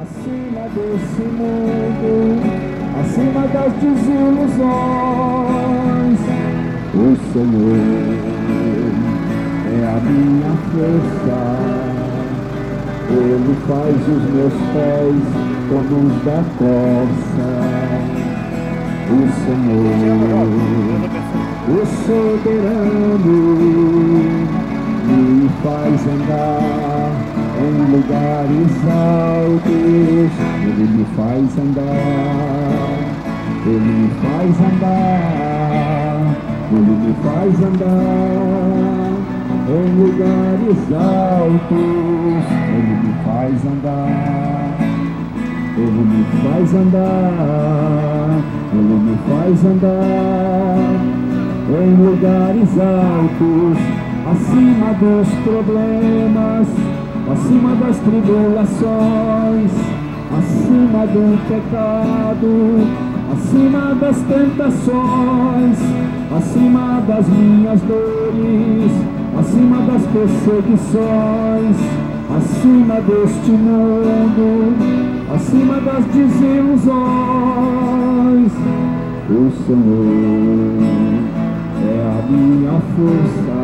acima desse mundo, acima das desilusões. O Senhor é a minha força, Ele faz os meus pés como os da corça. O Senhor, o soberano, me faz andar em lugares altos. Ele me faz andar, Ele me faz andar, Ele me faz andar em lugares altos. Ele me faz andar, Ele me faz andar, Ele me faz andar em lugares altos, acima dos problemas, acima das tribulações, acima do pecado, acima das tentações, acima das minhas dores, acima das perseguições, acima deste mundo, acima das desilusões. O Senhor é a minha força,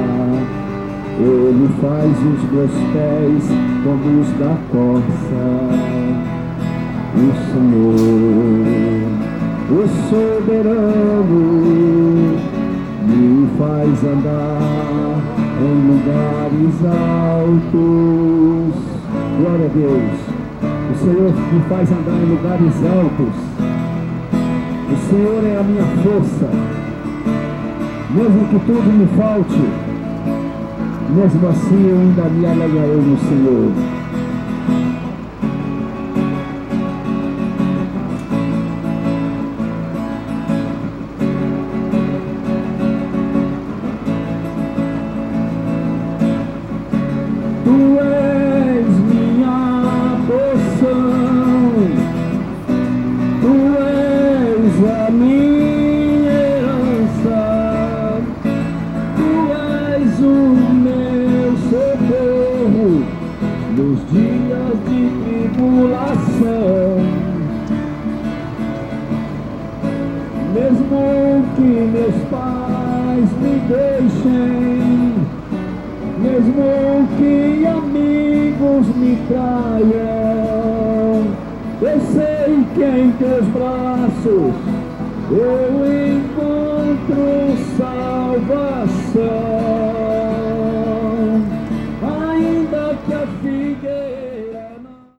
Ele faz os meus pés como os da corça. O Senhor, o soberano, me faz andar em lugares altos. Glória a Deus. O Senhor me faz andar em lugares altos. O Senhor é a minha força. Mesmo que tudo me falte, mesmo assim eu ainda me alegrarei no Senhor. Tu és minha porção, Tu és a minha herança, Tu és o meu socorro nos dias de tribulação. Mesmo que meus pais me deixem, mesmo que amigos me traiam, eu sei que em teus braços eu encontro salvação.